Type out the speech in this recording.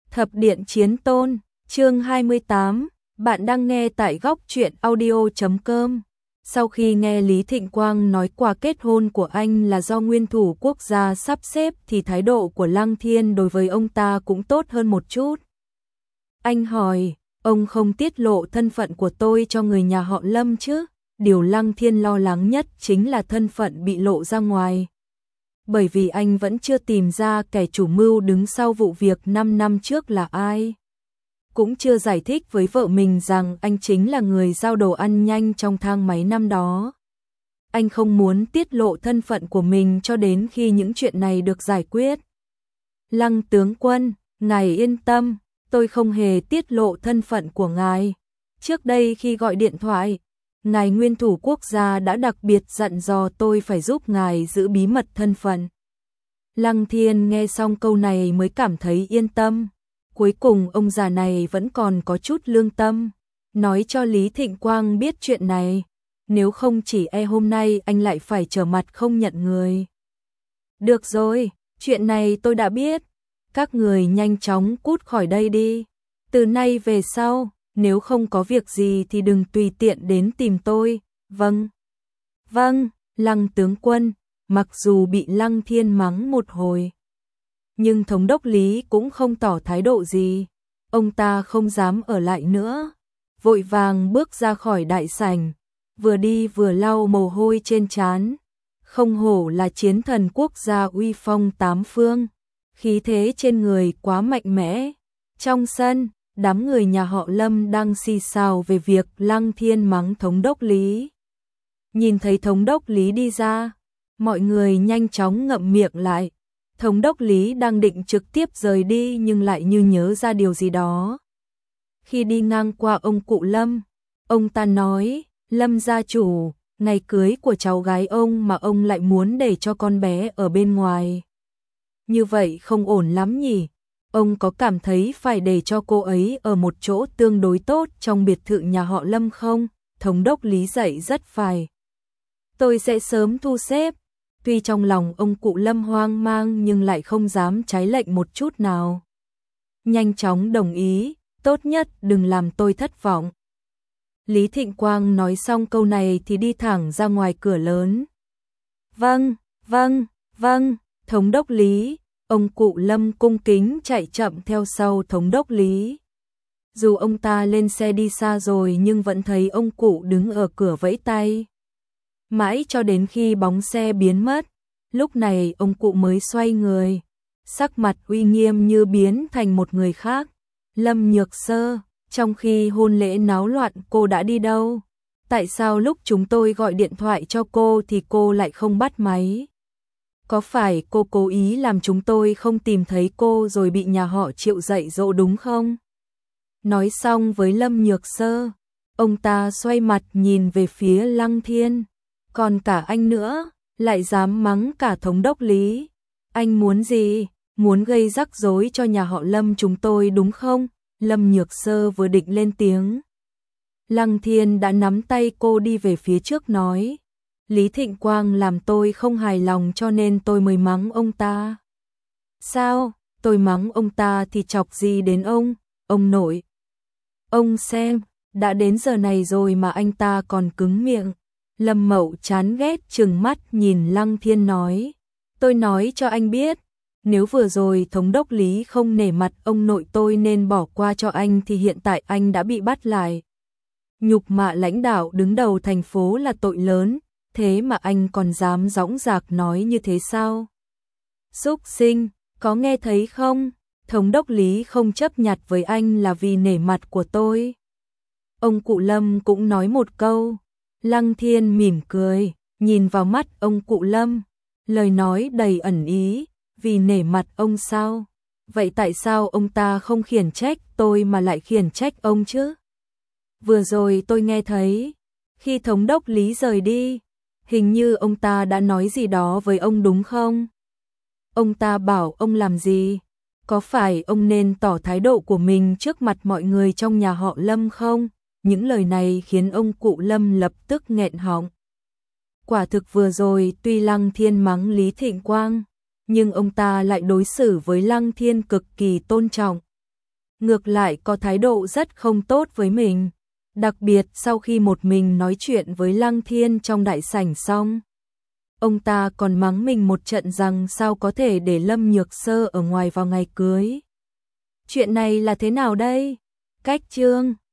Thập điện chiến tôn, chương 28, bạn đang nghe tại góc truyện audio.com. Sau khi nghe Lý Thịnh Quang nói quà kết hôn của anh là do nguyên thủ quốc gia sắp xếp thì thái độ của Lăng Thiên đối với ông ta cũng tốt hơn một chút. Anh hỏi, ông không tiết lộ thân phận của tôi cho người nhà họ Lâm chứ? Điều Lăng Thiên lo lắng nhất chính là thân phận bị lộ ra ngoài. Bởi vì anh vẫn chưa tìm ra kẻ chủ mưu đứng sau vụ việc 5 năm trước là ai. Cũng chưa giải thích với vợ mình rằng anh chính là người giao đồ ăn nhanh trong thang máy năm đó. Anh không muốn tiết lộ thân phận của mình cho đến khi những chuyện này được giải quyết. Lăng tướng quân, ngài yên tâm, tôi không hề tiết lộ thân phận của ngài. Trước đây khi gọi điện thoại, ngài nguyên thủ quốc gia đã đặc biệt dặn dò tôi phải giúp ngài giữ bí mật thân phận. Lăng Thiên nghe xong câu này mới cảm thấy yên tâm. Cuối cùng ông già này vẫn còn có chút lương tâm, nói cho Lý Thịnh Quang biết chuyện này. Nếu không chỉ hôm nay anh lại phải trở mặt không nhận người. Được rồi, chuyện này tôi đã biết. Các người nhanh chóng cút khỏi đây đi. Từ nay về sau, nếu không có việc gì thì đừng tùy tiện đến tìm tôi. Vâng. Vâng, Lăng tướng quân. Mặc dù bị Lăng Thiên mắng một hồi, nhưng thống đốc Lý cũng không tỏ thái độ gì. Ông ta không dám ở lại nữa, vội vàng bước ra khỏi đại sảnh, vừa đi vừa lau mồ hôi trên trán. Không hổ là chiến thần quốc gia uy phong tám phương, khí thế trên người quá mạnh mẽ. Trong sân, đám người nhà họ Lâm đang xì xào về việc Lăng Thiên mắng thống đốc Lý. Nhìn thấy thống đốc Lý đi ra, mọi người nhanh chóng ngậm miệng lại. Thống đốc Lý đang định trực tiếp rời đi nhưng lại như nhớ ra điều gì đó. Khi đi ngang qua ông cụ Lâm, ông ta nói, Lâm gia chủ, ngày cưới của cháu gái ông mà ông lại muốn để cho con bé ở bên ngoài. Như vậy không ổn lắm nhỉ? Ông có cảm thấy phải để cho cô ấy ở một chỗ tương đối tốt trong biệt thự nhà họ Lâm không? Thống đốc Lý dạy rất phải. Tôi sẽ sớm thu xếp. Tuy trong lòng ông cụ Lâm hoang mang nhưng lại không dám trái lệnh một chút nào. Nhanh chóng đồng ý, tốt nhất đừng làm tôi thất vọng. Lý Thịnh Quang nói xong câu này thì đi thẳng ra ngoài cửa lớn. Vâng, vâng, vâng, thống đốc Lý. Ông cụ Lâm cung kính chạy chậm theo sau thống đốc Lý. Dù ông ta lên xe đi xa rồi nhưng vẫn thấy ông cụ đứng ở cửa vẫy tay. Mãi cho đến khi bóng xe biến mất, lúc này ông cụ mới xoay người, sắc mặt uy nghiêm như biến thành một người khác. Lâm Nhược Sơ, trong khi hôn lễ náo loạn cô đã đi đâu? Tại sao lúc chúng tôi gọi điện thoại cho cô thì cô lại không bắt máy? Có phải cô cố ý làm chúng tôi không tìm thấy cô rồi bị nhà họ Triệu dạy dỗ đúng không? Nói xong với Lâm Nhược Sơ, ông ta xoay mặt nhìn về phía Lăng Thiên. Còn cả anh nữa, lại dám mắng cả thống đốc Lý. Anh muốn gì? Muốn gây rắc rối cho nhà họ Lâm chúng tôi đúng không? Lâm Nhược Sơ vừa định lên tiếng, Lăng Thiên đã nắm tay cô đi về phía trước nói, Lý Thịnh Quang làm tôi không hài lòng cho nên tôi mới mắng ông ta. Sao? Tôi mắng ông ta thì chọc gì đến ông nội? Ông xem, đã đến giờ này rồi mà anh ta còn cứng miệng. Lâm Mậu chán ghét trừng mắt nhìn Lăng Thiên nói, tôi nói cho anh biết, nếu vừa rồi thống đốc Lý không nể mặt ông nội tôi nên bỏ qua cho anh thì hiện tại anh đã bị bắt lại. Nhục mạ lãnh đạo đứng đầu thành phố là tội lớn, thế mà anh còn dám dõng dạc nói như thế sao? Súc sinh, có nghe thấy không? Thống đốc Lý không chấp nhặt với anh là vì nể mặt của tôi. Ông cụ Lâm cũng nói một câu. Lăng Thiên mỉm cười, nhìn vào mắt ông cụ Lâm, lời nói đầy ẩn ý, vì nể mặt ông sao? Vậy tại sao ông ta không khiển trách tôi mà lại khiển trách ông chứ? Vừa rồi tôi nghe thấy, khi thống đốc Lý rời đi, hình như ông ta đã nói gì đó với ông đúng không? Ông ta bảo ông làm gì? Có phải ông nên tỏ thái độ của mình trước mặt mọi người trong nhà họ Lâm không? Những lời này khiến ông cụ Lâm lập tức nghẹn họng. Quả thực vừa rồi tuy Lăng Thiên mắng Lý Thịnh Quang, nhưng ông ta lại đối xử với Lăng Thiên cực kỳ tôn trọng. ngược lại có thái độ rất không tốt với mình. Đặc biệt sau khi một mình nói chuyện với Lăng Thiên trong đại sảnh xong, ông ta còn mắng mình một trận rằng sao có thể để Lâm Nhược Sơ ở ngoài vào ngày cưới. Chuyện này là thế nào đây? Cách chương